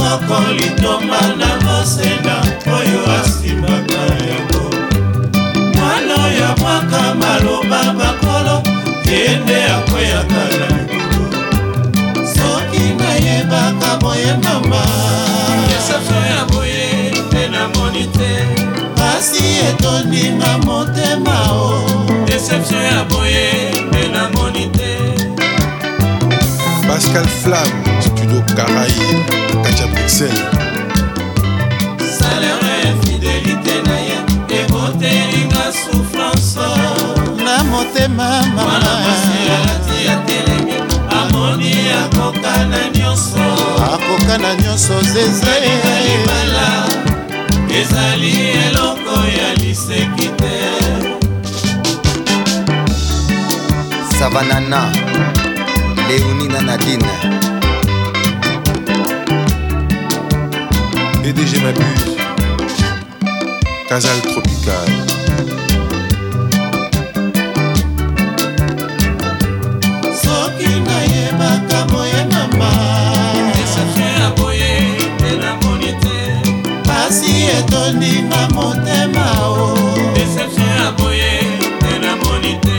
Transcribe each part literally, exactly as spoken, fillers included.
moko litoma na mosenda oyo asimbaka yango mwana ya mwaka maloba bakolo yende akweyaka na mikudu soki nayebaka boye mama deception ya boye nde namoni te pasi etondinga motema o deception ya boye nde namoni te. Pascal Flamme, Studio Caraïbe, Katia Bruxelles. Salaire infidélité na ye ekoteringa souffrance na motema mama alati ya telemi amoni akokana nyonso akokana nyonso zeze libala ezali eloko ya liseki te. Savanana Léonina Nadine D D G Mabuse Casal Tropical. Soki nayebaka boye mama deception ya boye nde namoni te pasi etondinga motema o deception ya boye nde namoni te.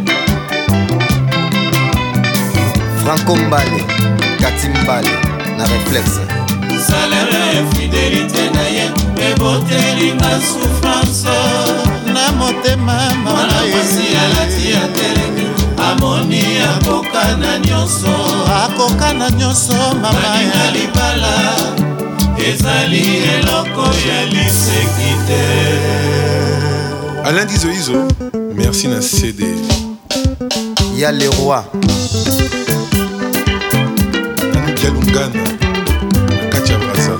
Franco Mbale, Kati Mbale, na réflexe. Salaire infidélité na ye ebotelinga souffrance na motema mwana mwasi alati ya telemi amoni akokana nyonso akokana nyonso mama ya libala ezali eloko ya liseki te. Alain Dizoizo, merci na C D. Ya le roi Lungana, Katia Brasa.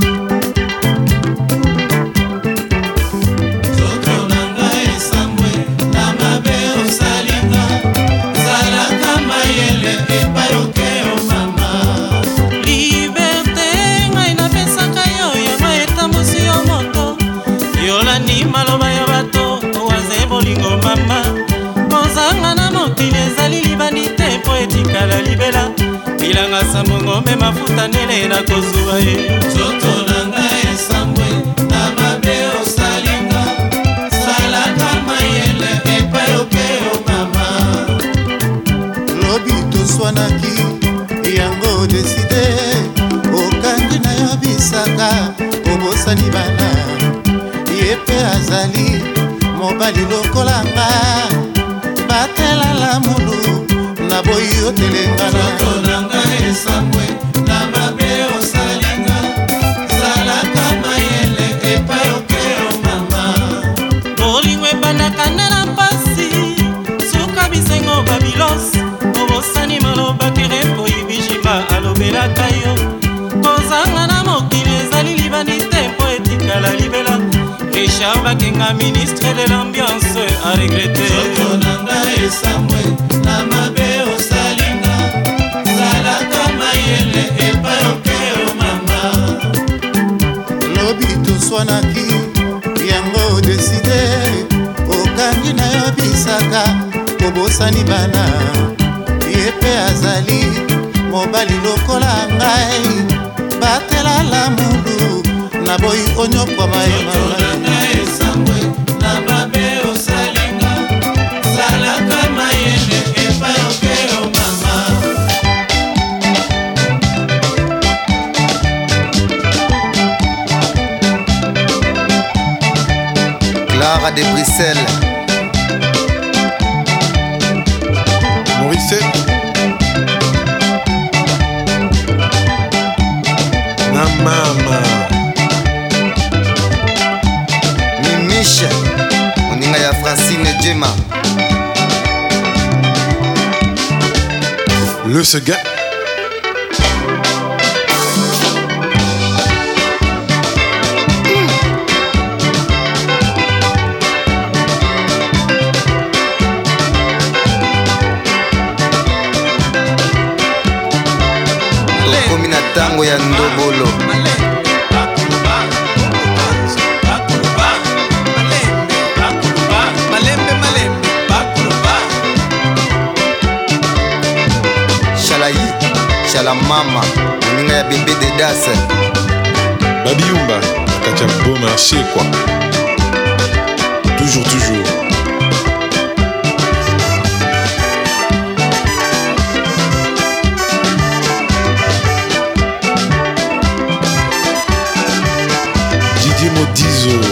Toto nanga esambwe na mabe osalinga zalaka mayele epayoke o mama liberté ngai napesaka yo yango etambusi yo moto yolandi maloba ya bato owaze bolingo mama kozanga na mokili ezali libandi te mpo etikala libela bilanga sambongo me mafuta nene na kozuwa ye zoto nanga esambwe na mabe osalinga salaka mayele epayoke o mama lobi toswanaki yango deside okangi na yo bisaka obosani bana ye mpe azali mobali lokolanga batelala mulu na boyi otelengana nanga esambwe na mabe osalinga zalaka mayele epayoke o mama bolingo ebandaka nde na mpasi suka bisengo babilos obosani maloba kerepo ibijima alobelaka yo kozanga na mokili ezali libandi te mpo etikala libela Richard Bakenga ministre de l'ambiance a regrete zoto nanga esambwe na mabe osalinga zalaka mayele epayoke o mama lobi toswanaki yango deside okangi na yo bisaka kobosani bana ye mpe azali mobali lokola ngai batelala mulu na boyi onyokwa mayema Clara de Bruxelles Maurice na mama Mimiche moninga ya Francine Djema Le Sega komi na tango ya ndobolo Chalayi Katia beau marché quoi. Toujours, toujours. Didier Modizo.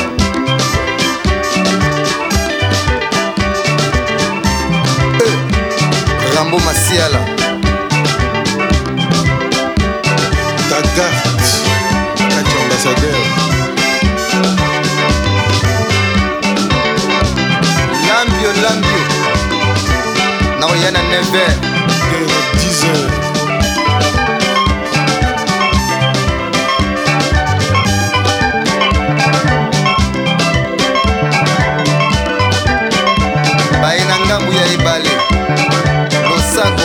Rambo Masiala. Tagart. Katia ambassadeur. Lambio, Lambio. Naoyana Never. dix heures. Baina ngambu ya ibale. Losako.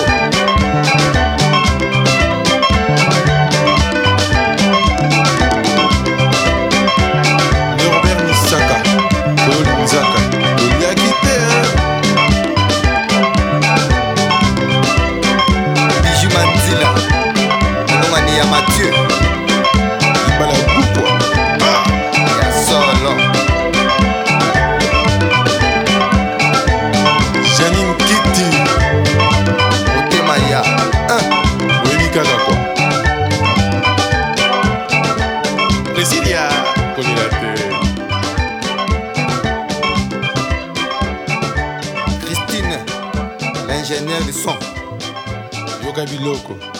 Norbert Misaka. Paul Nzaka. Oliakite. Bijou Manzila. Nomani ya Mathieu. Ibala Boukwa. Ah. Ya solo. Janine Kitty. Otema ya. Weli kaka quoi. Presidia. Konilate. Christine. L'ingénieur du son. Yoka Biloko.